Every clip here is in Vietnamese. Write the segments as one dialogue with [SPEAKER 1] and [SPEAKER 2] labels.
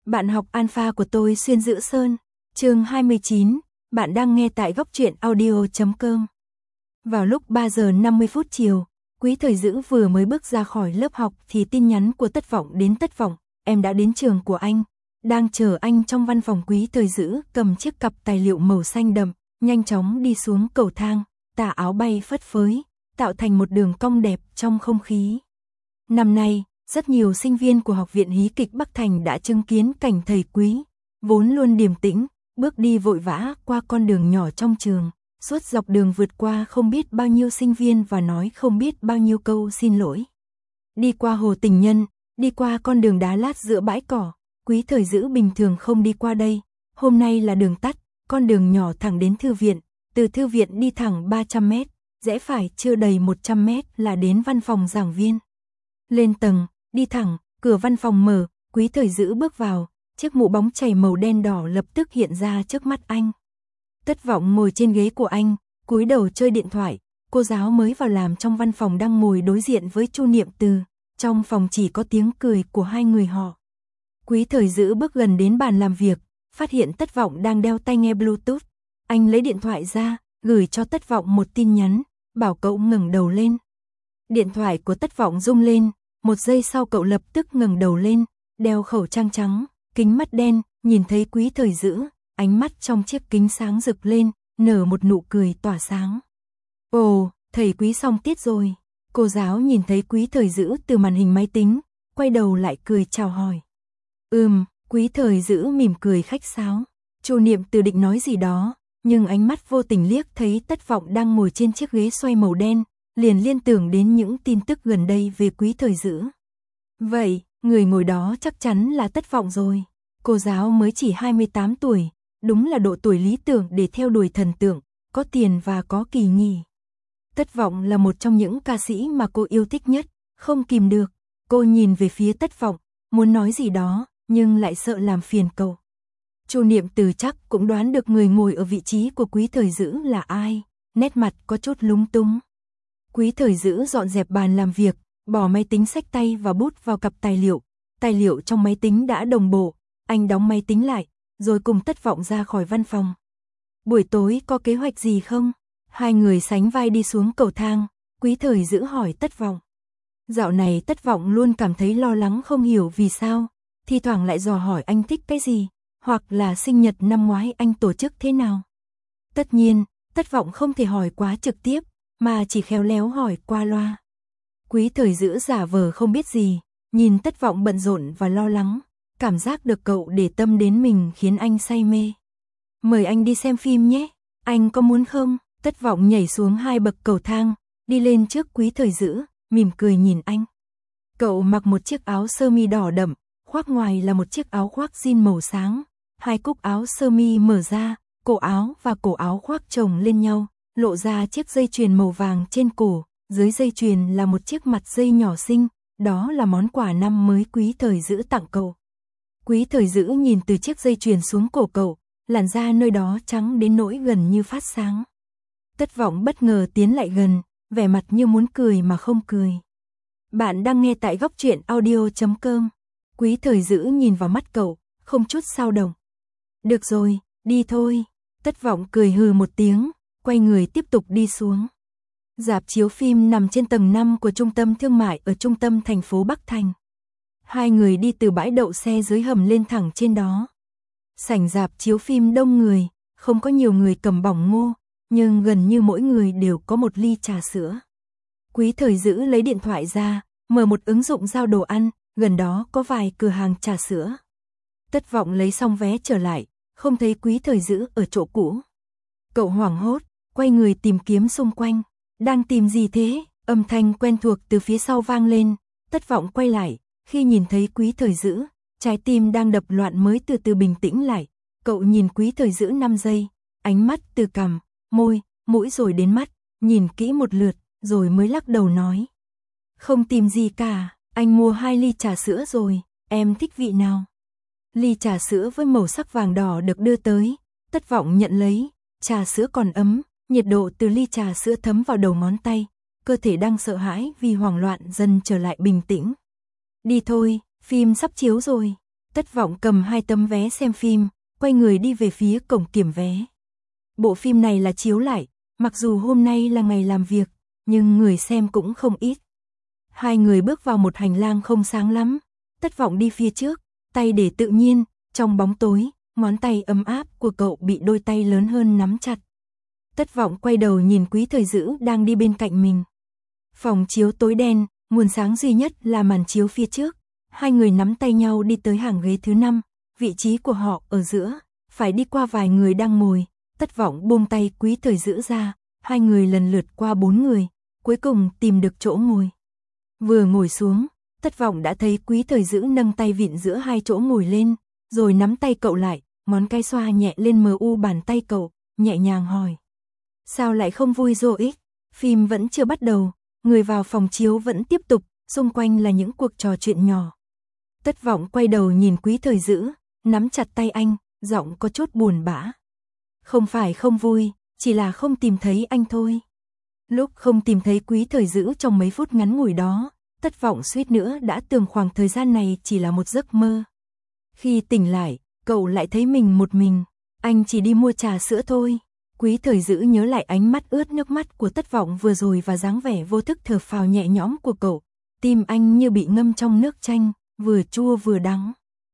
[SPEAKER 1] Bạn học alpha của tôi xuyên Dữ Sơn, chương 29, bạn đang nghe tại góc truyện audio.com. Vào lúc 3 giờ 50 phút chiều, Quý Thời Dữ vừa mới bước ra khỏi lớp học thì tin nhắn của Tất Vọng đến. Tất Vọng, em đã đến trường của anh, đang chờ anh trong văn phòng. Quý Thời Dữ cầm chiếc cặp tài liệu màu xanh đậm, nhanh chóng đi xuống cầu thang, tà áo bay phất phới, tạo thành một đường cong đẹp trong không khí. Năm nay, rất nhiều sinh viên của Học viện Hí kịch Bắc Thành đã chứng kiến cảnh thầy Quý, vốn luôn điềm tĩnh, bước đi vội vã qua con đường nhỏ trong trường, suốt dọc đường vượt qua không biết bao nhiêu sinh viên và nói không biết bao nhiêu câu xin lỗi. Đi qua hồ Tình Nhân, đi qua con đường đá lát giữa bãi cỏ, Quý Thời Dữ bình thường không đi qua đây, hôm nay là đường tắt, con đường nhỏ thẳng đến thư viện, từ thư viện đi thẳng 300 mét, rẽ phải chưa đầy 100 mét là đến văn phòng giảng viên. Lên tầng, đi thẳng, cửa văn phòng mở, Quý Thời Dữ bước vào, chiếc mũ bóng chảy màu đen đỏ lập tức hiện ra trước mắt anh. Tất Vọng ngồi trên ghế của anh, cúi đầu chơi điện thoại, cô giáo mới vào làm trong văn phòng đang ngồi đối diện với Chu Niệm Từ, trong phòng chỉ có tiếng cười của hai người họ. Quý Thời Dữ bước gần đến bàn làm việc, phát hiện Tất Vọng đang đeo tai nghe Bluetooth, anh lấy điện thoại ra, gửi cho Tất Vọng một tin nhắn, bảo cậu ngẩng đầu lên. Điện thoại của Tất Vọng rung lên, một giây sau cậu lập tức ngẩng đầu lên, đeo khẩu trang trắng, kính mắt đen, nhìn thấy Quý Thời Dữ, ánh mắt trong chiếc kính sáng rực lên, nở một nụ cười tỏa sáng. Ồ, thầy Quý xong tiết rồi. Cô giáo nhìn thấy Quý Thời Dữ từ màn hình máy tính, quay đầu lại cười chào hỏi. Quý Thời Dữ mỉm cười khách sáo. Chu Niệm Từ định nói gì đó, nhưng ánh mắt vô tình liếc thấy Tất Vọng đang ngồi trên chiếc ghế xoay màu đen, liền liên tưởng đến những tin tức gần đây về Quý Thời Dữ. Vậy, người ngồi đó chắc chắn là Tất Vọng rồi. Cô giáo mới chỉ 28 tuổi, đúng là độ tuổi lý tưởng để theo đuổi thần tượng, có tiền và có kỳ nghỉ. Tất Vọng là một trong những ca sĩ mà cô yêu thích nhất, không kìm được. Cô nhìn về phía Tất Vọng, muốn nói gì đó, nhưng lại sợ làm phiền cậu. Chu Niệm Từ chắc cũng đoán được người ngồi ở vị trí của Quý Thời Dữ là ai, nét mặt có chút lúng túng. Quý Thời Dữ dọn dẹp bàn làm việc, bỏ máy tính xách tay và bút vào cặp tài liệu trong máy tính đã đồng bộ, anh đóng máy tính lại, rồi cùng Tất Vọng ra khỏi văn phòng. Buổi tối có kế hoạch gì không? Hai người sánh vai đi xuống cầu thang, Quý Thời Dữ hỏi Tất Vọng. Dạo này Tất Vọng luôn cảm thấy lo lắng không hiểu vì sao, thi thoảng lại dò hỏi anh thích cái gì, hoặc là sinh nhật năm ngoái anh tổ chức thế nào. Tất nhiên, Tất Vọng không thể hỏi quá trực tiếp, mà chỉ khéo léo hỏi qua loa. Quý Thời Dữ giả vờ không biết gì, nhìn Tất Vọng bận rộn và lo lắng, cảm giác được cậu để tâm đến mình khiến anh say mê. Mời anh đi xem phim nhé, anh có muốn không? Tất Vọng nhảy xuống 2 bậc cầu thang, đi lên trước Quý Thời Dữ, mỉm cười nhìn anh. Cậu mặc một chiếc áo sơ mi đỏ đậm, khoác ngoài là một chiếc áo khoác jean màu sáng, 2 cúc áo sơ mi mở ra, cổ áo và cổ áo khoác chồng lên nhau, lộ ra chiếc dây chuyền màu vàng trên cổ, dưới dây chuyền là một chiếc mặt dây nhỏ xinh, đó là món quà năm mới Quý Thời Dữ tặng cậu. Quý Thời Dữ nhìn từ chiếc dây chuyền xuống cổ cậu, làn da nơi đó trắng đến nỗi gần như phát sáng. Tất Vọng bất ngờ tiến lại gần, vẻ mặt như muốn cười mà không cười. Bạn đang nghe tại góc truyện audio.com. Quý Thời Dữ nhìn vào mắt cậu, không chút dao động. Được rồi, đi thôi. Tất Vọng cười hừ một tiếng, quay người tiếp tục đi xuống. Rạp chiếu phim nằm trên tầng 5 của trung tâm thương mại ở trung tâm thành phố Bắc Thành. Hai người đi từ bãi đậu xe dưới hầm lên thẳng trên đó. Sảnh rạp chiếu phim đông người, không có nhiều người cầm bỏng ngô, nhưng gần như mỗi người đều có một ly trà sữa. Quý Thời Dữ lấy điện thoại ra, mở một ứng dụng giao đồ ăn, gần đó có vài cửa hàng trà sữa. Tất Vọng lấy xong vé trở lại, không thấy Quý Thời Dữ ở chỗ cũ. Cậu hoảng hốt, quay người tìm kiếm xung quanh. Đang tìm gì thế? Âm thanh quen thuộc từ phía sau vang lên. Tất Vọng quay lại, khi nhìn thấy Quý Thời Dữ, trái tim đang đập loạn mới từ từ bình tĩnh lại. Cậu nhìn Quý Thời Dữ 5 giây, ánh mắt từ cằm, môi, mũi rồi đến mắt, nhìn kỹ một lượt, rồi mới lắc đầu nói. Không tìm gì cả, anh mua 2 ly trà sữa rồi, em thích vị nào? Ly trà sữa với màu sắc vàng đỏ được đưa tới, Tất Vọng nhận lấy, trà sữa còn ấm, nhiệt độ từ ly trà sữa thấm vào đầu ngón tay, cơ thể đang sợ hãi vì hoảng loạn dần trở lại bình tĩnh. Đi thôi, phim sắp chiếu rồi. Tất Vọng cầm 2 tấm vé xem phim, quay người đi về phía cổng kiểm vé. Bộ phim này là chiếu lại, mặc dù hôm nay là ngày làm việc, nhưng người xem cũng không ít. Hai người bước vào một hành lang không sáng lắm. Tất Vọng đi phía trước, tay để tự nhiên, trong bóng tối, ngón tay ấm áp của cậu bị đôi tay lớn hơn nắm chặt. Tất Vọng quay đầu nhìn Quý Thời Dữ đang đi bên cạnh mình. Phòng chiếu tối đen, nguồn sáng duy nhất là màn chiếu phía trước. Hai người nắm tay nhau đi tới hàng ghế thứ 5, vị trí của họ ở giữa, phải đi qua vài người đang ngồi. Tất Vọng buông tay Quý Thời Dữ ra, hai người lần lượt qua 4 người, cuối cùng tìm được chỗ ngồi. Vừa ngồi xuống, Tất Vọng đã thấy Quý Thời Dữ nâng tay vịn giữa hai chỗ ngồi lên, rồi nắm tay cậu lại, ngón cái xoa nhẹ lên mu bàn tay cậu, nhẹ nhàng hỏi. Sao lại không vui rồi? Phim vẫn chưa bắt đầu, người vào phòng chiếu vẫn tiếp tục, xung quanh là những cuộc trò chuyện nhỏ. Tất Vọng quay đầu nhìn Quý Thời Dữ, nắm chặt tay anh, giọng có chút buồn bã. Không phải không vui, chỉ là không tìm thấy anh thôi. Lúc không tìm thấy Quý Thời Dữ trong mấy phút ngắn ngủi đó, Tất Vọng suýt nữa đã tưởng khoảng thời gian này chỉ là một giấc mơ. Khi tỉnh lại, cậu lại thấy mình một mình, anh chỉ đi mua trà sữa thôi. Quý Thời Dữ nhớ lại ánh mắt ướt nước mắt của Tất Vọng vừa rồi và dáng vẻ vô thức thở phào nhẹ nhõm của cậu. Tim anh như bị ngâm trong nước chanh, vừa chua vừa đắng.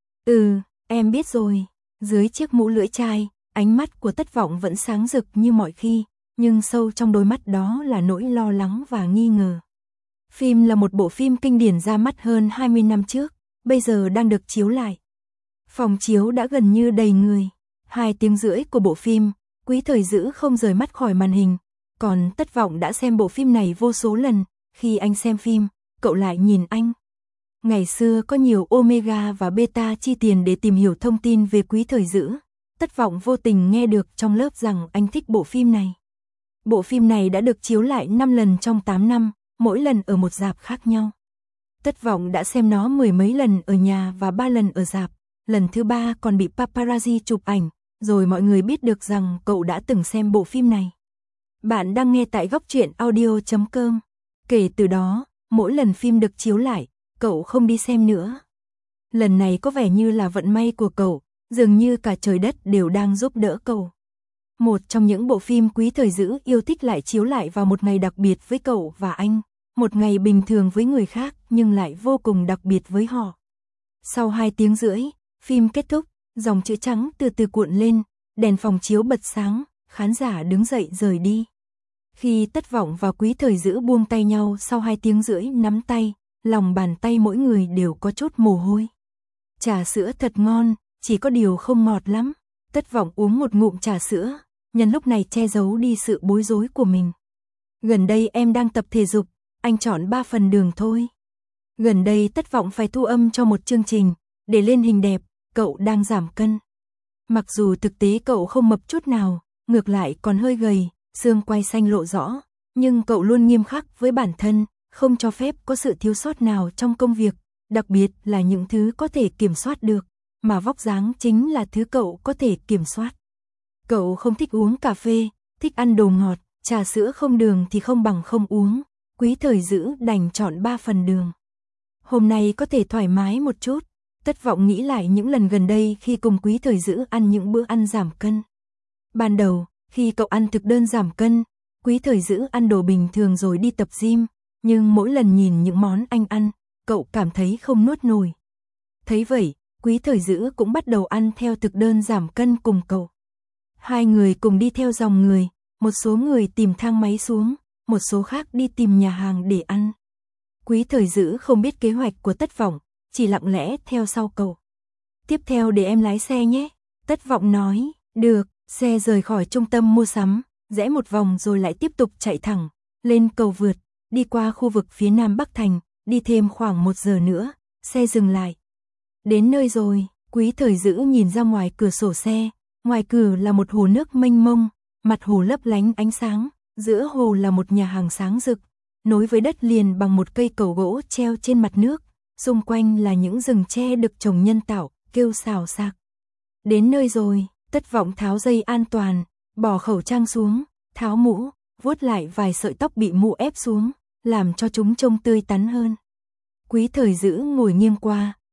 [SPEAKER 1] Em biết rồi. Dưới chiếc mũ lưỡi chai, ánh mắt của Tất Vọng vẫn sáng rực như mọi khi, nhưng sâu trong đôi mắt đó là nỗi lo lắng và nghi ngờ. Phim là một bộ phim kinh điển ra mắt hơn 20 năm trước, bây giờ đang được chiếu lại. Phòng chiếu đã gần như đầy người. 2 tiếng rưỡi của bộ phim, Quý Thời Dữ không rời mắt khỏi màn hình, còn Tất Vọng đã xem bộ phim này vô số lần. Khi anh xem phim, cậu lại nhìn anh. Ngày xưa có nhiều omega và beta chi tiền để tìm hiểu thông tin về Quý Thời Dữ. Tất Vọng vô tình nghe được trong lớp rằng anh thích bộ phim này. Bộ phim này đã được chiếu lại 5 lần trong 8 năm, mỗi lần ở một rạp khác nhau. Tất Vọng đã xem nó 10 mấy lần ở nhà và 3 lần ở rạp, lần thứ 3 còn bị paparazzi chụp ảnh, rồi mọi người biết được rằng cậu đã từng xem bộ phim này. Bạn đang nghe tại góc truyện audio.com. Kể từ đó, mỗi lần phim được chiếu lại, cậu không đi xem nữa. Lần này có vẻ như là vận may của cậu, dường như cả trời đất đều đang giúp đỡ cậu. Một trong những bộ phim Quý Thời Dữ yêu thích lại chiếu lại vào một ngày đặc biệt với cậu và anh, một ngày bình thường với người khác nhưng lại vô cùng đặc biệt với họ. Sau 2 tiếng rưỡi, phim kết thúc, dòng chữ trắng từ từ cuộn lên, đèn phòng chiếu bật sáng, khán giả đứng dậy rời đi. Khi Tất Vọng và Quý Thời Dữ buông tay nhau sau 2 tiếng rưỡi nắm tay, lòng bàn tay mỗi người đều có chút mồ hôi. Trà sữa thật ngon, chỉ có điều không ngọt lắm. Tất Vọng uống một ngụm trà sữa, nhân lúc này che giấu đi sự bối rối của mình. Gần đây em đang tập thể dục, anh chọn 3 phần đường thôi. Gần đây Tất Vọng phải thu âm cho một chương trình, để lên hình đẹp, cậu đang giảm cân. Mặc dù thực tế cậu không mập chút nào, ngược lại còn hơi gầy, xương quai xanh lộ rõ, nhưng cậu luôn nghiêm khắc với bản thân, không cho phép có sự thiếu sót nào trong công việc, đặc biệt là những thứ có thể kiểm soát được, mà vóc dáng chính là thứ cậu có thể kiểm soát. Cậu không thích uống cà phê, thích ăn đồ ngọt, trà sữa không đường thì không bằng không uống. Quý Thời Dữ đành chọn 3 phần đường. Hôm nay có thể thoải mái một chút. Tất Vọng nghĩ lại những lần gần đây khi cùng Quý Thời Dữ ăn những bữa ăn giảm cân. Ban đầu, khi cậu ăn thực đơn giảm cân, Quý Thời Dữ ăn đồ bình thường rồi đi tập gym, nhưng mỗi lần nhìn những món anh ăn, cậu cảm thấy không nuốt nổi. Thấy vậy, Quý Thời Dữ cũng bắt đầu ăn theo thực đơn giảm cân cùng cậu. Hai người cùng đi theo dòng người, một số người tìm thang máy xuống, một số khác đi tìm nhà hàng để ăn. Quý Thời Dữ không biết kế hoạch của Tất Vọng, chỉ lặng lẽ theo sau cậu. Tiếp theo để em lái xe nhé. Tất Vọng nói, được, xe rời khỏi trung tâm mua sắm, rẽ một vòng rồi lại tiếp tục chạy thẳng, lên cầu vượt, đi qua khu vực phía nam Bắc Thành, đi thêm khoảng 1 giờ nữa, xe dừng lại. Đến nơi rồi, Quý Thời Dữ nhìn ra ngoài cửa sổ xe, ngoài cửa là một hồ nước mênh mông, mặt hồ lấp lánh ánh sáng, giữa hồ là một nhà hàng sáng rực, nối với đất liền bằng một cây cầu gỗ treo trên mặt nước, xung quanh là những rừng tre được trồng nhân tạo, kêu xào xạc. Đến nơi rồi, Tất Vọng tháo dây an toàn, bỏ khẩu trang xuống, tháo mũ, vuốt lại vài sợi tóc bị mũ ép xuống, làm cho chúng trông tươi tắn hơn. Quý Thời Dữ ngồi nghiêng qua,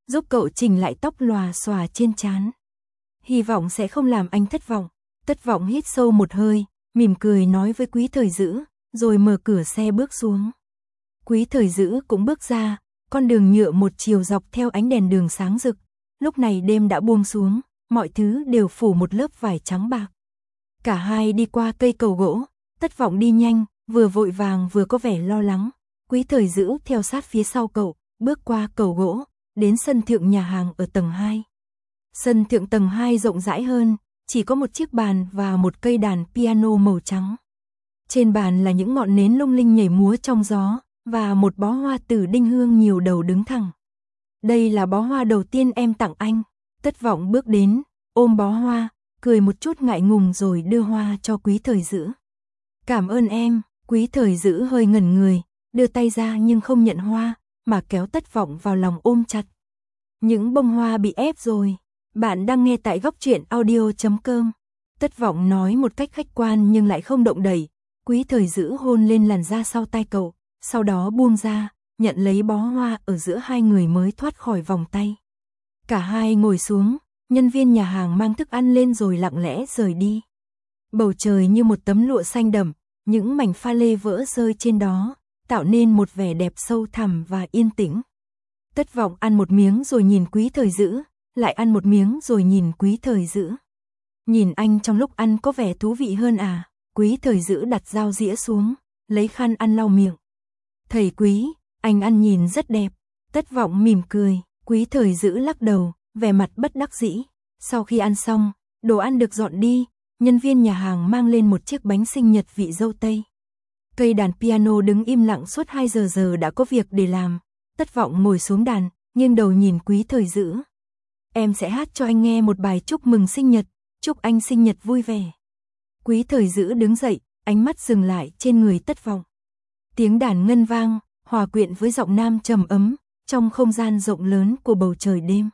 [SPEAKER 1] giúp cậu chỉnh lại tóc lòa xòa trên trán. Hy vọng sẽ không làm anh thất vọng. Tất Vọng hít sâu một hơi, mỉm cười nói với Quý Thời Dữ, rồi mở cửa xe bước xuống. Quý Thời Dữ cũng bước ra, con đường nhựa một chiều dọc theo ánh đèn đường sáng rực. Lúc này đêm đã buông xuống, mọi thứ đều phủ một lớp vải trắng bạc. Cả hai đi qua cây cầu gỗ, Tất Vọng đi nhanh, vừa vội vàng vừa có vẻ lo lắng. Quý Thời Dữ theo sát phía sau cậu, bước qua cầu gỗ, đến sân thượng nhà hàng ở tầng 2. Sân thượng tầng 2 rộng rãi hơn, chỉ có một chiếc bàn và một cây đàn piano màu trắng. Trên bàn là những ngọn nến lung linh nhảy múa trong gió, và một bó hoa tử đinh hương nhiều đầu đứng thẳng. Đây là bó hoa đầu tiên em tặng anh. Tất Vọng bước đến, ôm bó hoa, cười một chút ngại ngùng rồi đưa hoa cho Quý Thời Dữ. Cảm ơn em. Quý Thời Dữ hơi ngẩn người, đưa tay ra nhưng không nhận hoa, mà kéo Tất Vọng vào lòng ôm chặt. Những bông hoa bị ép rồi. Bạn đang nghe tại góc truyện audio.com. Tất Vọng nói một cách khách quan nhưng lại không động đậy. Quý Thời Dữ hôn lên làn da sau tai cậu, sau đó buông ra, nhận lấy bó hoa ở giữa hai người mới thoát khỏi vòng tay. Cả hai ngồi xuống, nhân viên nhà hàng mang thức ăn lên rồi lặng lẽ rời đi. Bầu trời như một tấm lụa xanh đậm, những mảnh pha lê vỡ rơi trên đó, tạo nên một vẻ đẹp sâu thẳm và yên tĩnh. Tất Vọng ăn một miếng rồi nhìn Quý Thời Dữ, lại ăn một miếng rồi nhìn Quý Thời Dữ. Nhìn anh trong lúc ăn có vẻ thú vị hơn à? Quý Thời Dữ đặt dao dĩa xuống, lấy khăn ăn lau miệng. Thầy Quý, anh ăn nhìn rất đẹp. Tất Vọng mỉm cười, Quý Thời Dữ lắc đầu, vẻ mặt bất đắc dĩ. Sau khi ăn xong, đồ ăn được dọn đi, nhân viên nhà hàng mang lên một chiếc bánh sinh nhật vị dâu tây. Cây đàn piano đứng im lặng suốt 2 giờ đã có việc để làm. Tất Vọng ngồi xuống đàn, nghiêng đầu nhìn Quý Thời Dữ. Em sẽ hát cho anh nghe một bài chúc mừng sinh nhật, chúc anh sinh nhật vui vẻ. Quý Thời Dữ đứng dậy, ánh mắt dừng lại trên người Tất Vọng. Tiếng đàn ngân vang, hòa quyện với giọng nam trầm ấm, trong không gian rộng lớn của bầu trời đêm.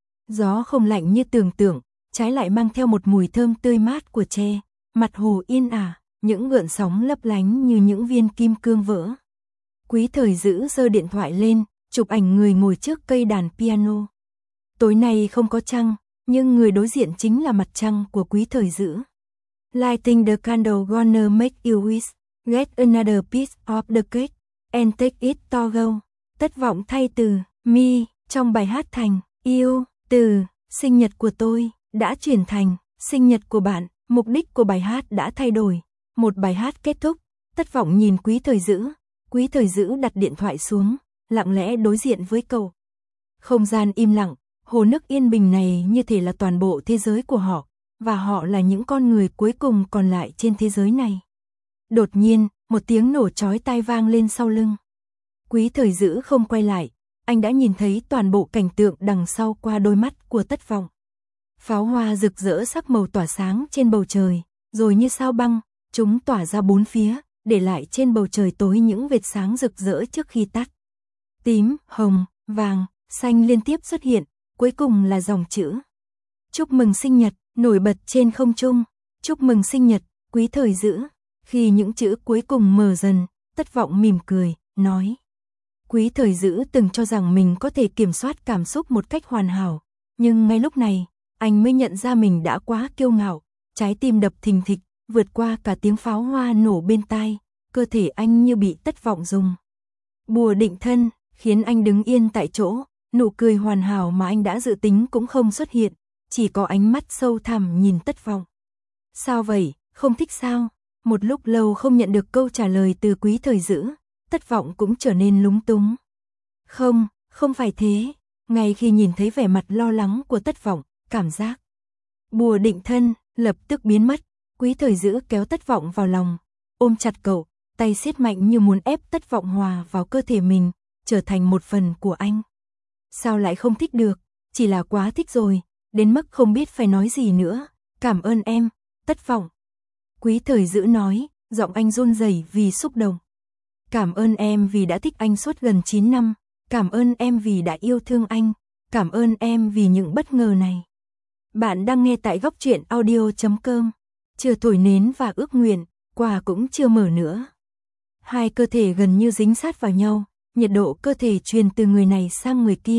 [SPEAKER 1] Gió không lạnh như tưởng tượng, trái lại mang theo một mùi thơm tươi mát của tre, mặt hồ yên ả, những gợn sóng lấp lánh như những viên kim cương vỡ. Quý Thời Dữ giơ điện thoại lên, chụp ảnh người ngồi trước cây đàn piano. Tối nay không có trăng, nhưng người đối diện chính là mặt trăng của Quý Thời Dữ. Lighting the candle gonna make you wish, get another piece of the cake, and take it to go. Tất Vọng thay từ me trong bài hát thành yêu, từ sinh nhật của tôi đã chuyển thành sinh nhật của bạn. Mục đích của bài hát đã thay đổi. Một bài hát kết thúc, Tất Vọng nhìn Quý Thời Dữ. Quý Thời Dữ đặt điện thoại xuống, lặng lẽ đối diện với cậu. Không gian im lặng, hồ nước yên bình này như thể là toàn bộ thế giới của họ, và họ là những con người cuối cùng còn lại trên thế giới này. Đột nhiên, một tiếng nổ chói tai vang lên sau lưng. Quý Thời Dữ không quay lại, anh đã nhìn thấy toàn bộ cảnh tượng đằng sau qua đôi mắt của Tất Vọng. Pháo hoa rực rỡ sắc màu tỏa sáng trên bầu trời, rồi như sao băng, chúng tỏa ra bốn phía, để lại trên bầu trời tối những vệt sáng rực rỡ trước khi tắt. Tím, hồng, vàng, xanh liên tiếp xuất hiện, cuối cùng là dòng chữ chúc mừng sinh nhật nổi bật trên không trung. Chúc mừng sinh nhật, Quý Thời Dữ. Khi những chữ cuối cùng mờ dần, Tất Vọng mỉm cười, nói. Quý Thời Dữ từng cho rằng mình có thể kiểm soát cảm xúc một cách hoàn hảo, nhưng ngay lúc này, anh mới nhận ra mình đã quá kiêu ngạo, trái tim đập thình thịch, vượt qua cả tiếng pháo hoa nổ bên tai, cơ thể anh như bị Tất Vọng dùng bùa định thân, khiến anh đứng yên tại chỗ, nụ cười hoàn hảo mà anh đã dự tính cũng không xuất hiện, chỉ có ánh mắt sâu thẳm nhìn Tất Vọng. Sao vậy, không thích sao? Một lúc lâu không nhận được câu trả lời từ Quý Thời Dữ, Tất Vọng cũng trở nên lúng túng. Không, không phải thế. Ngay khi nhìn thấy vẻ mặt lo lắng của Tất Vọng, cảm giác bùa định thân lập tức biến mất. Quý Thời Dữ kéo Tất Vọng vào lòng, ôm chặt cậu, tay siết mạnh như muốn ép Tất Vọng hòa vào cơ thể mình, trở thành một phần của anh. Sao lại không thích được, chỉ là quá thích rồi, đến mức không biết phải nói gì nữa. Cảm ơn em, Tất Vọng. Quý Thời Dữ nói, giọng anh run rẩy vì xúc động. Cảm ơn em vì đã thích anh suốt gần 9 năm, cảm ơn em vì đã yêu thương anh, cảm ơn em vì những bất ngờ này. Bạn đang nghe tại góc truyện audio.com. Chưa thổi nến và ước nguyện, quà cũng chưa mở nữa. Hai cơ thể gần như dính sát vào nhau, nhiệt độ cơ thể truyền từ người này sang người kia,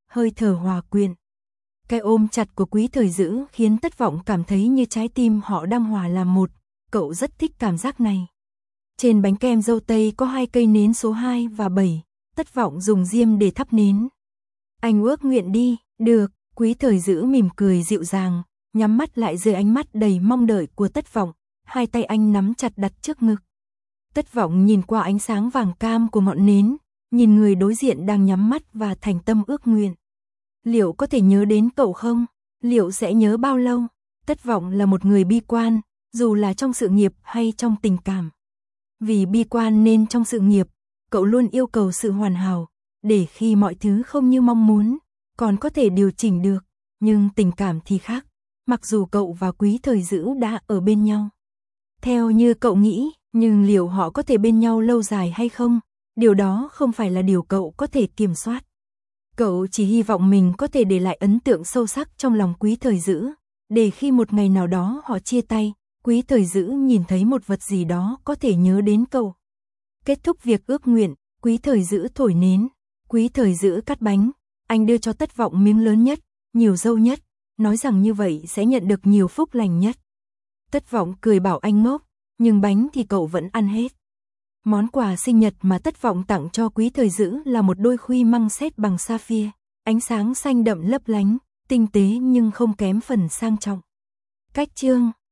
[SPEAKER 1] hơi thở hòa quyện. Cái ôm chặt của Quý Thời Dữ khiến Tất Vọng cảm thấy như trái tim họ đang hòa làm một, cậu rất thích cảm giác này. Trên bánh kem dâu tây có 2 cây nến số 2 và 7, Tất Vọng dùng diêm để thắp nến. Anh ước nguyện đi, được, Quý Thời Dữ mỉm cười dịu dàng, nhắm mắt lại dưới ánh mắt đầy mong đợi của Tất Vọng, 2 tay anh nắm chặt đặt trước ngực. Tất Vọng nhìn qua ánh sáng vàng cam của ngọn nến, nhìn người đối diện đang nhắm mắt và thành tâm ước nguyện. Liệu có thể nhớ đến cậu không? Liệu sẽ nhớ bao lâu? Tất Vọng là một người bi quan, dù là trong sự nghiệp hay trong tình cảm. Vì bi quan nên trong sự nghiệp, cậu luôn yêu cầu sự hoàn hảo, để khi mọi thứ không như mong muốn, còn có thể điều chỉnh được. Nhưng tình cảm thì khác, mặc dù cậu và Quý Thời Dữ đã ở bên nhau theo như cậu nghĩ, nhưng liệu họ có thể bên nhau lâu dài hay không? Điều đó không phải là điều cậu có thể kiểm soát. Cậu chỉ hy vọng mình có thể để lại ấn tượng sâu sắc trong lòng Quý Thời Dữ, để khi một ngày nào đó họ chia tay, Quý Thời Dữ nhìn thấy một vật gì đó có thể nhớ đến cậu. Kết thúc việc ước nguyện, Quý Thời Dữ thổi nến, Quý Thời Dữ cắt bánh, anh đưa cho Tất Vọng miếng lớn nhất, nhiều dâu nhất, nói rằng như vậy sẽ nhận được nhiều phúc lành nhất. Tất Vọng cười bảo anh ngốc, nhưng bánh thì cậu vẫn ăn hết. Món quà sinh nhật mà Tất Vọng tặng cho Quý Thời Dữ là một đôi khuy măng sét bằng sapphire, ánh sáng xanh đậm lấp lánh, tinh tế nhưng không kém phần sang trọng. Cách chương